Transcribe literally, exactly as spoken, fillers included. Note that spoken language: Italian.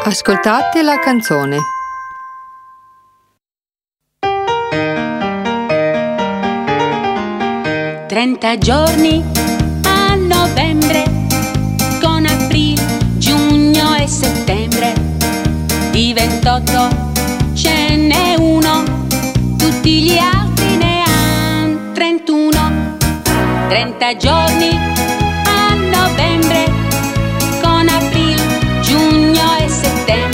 Ascoltate la canzone. Trenta giorni a novembre, con aprile, giugno e settembre. Di ventotto ce n'è uno, tutti gli altri ne han trentuno. Trenta giorni a novembre, con aprile, giugno e settembre.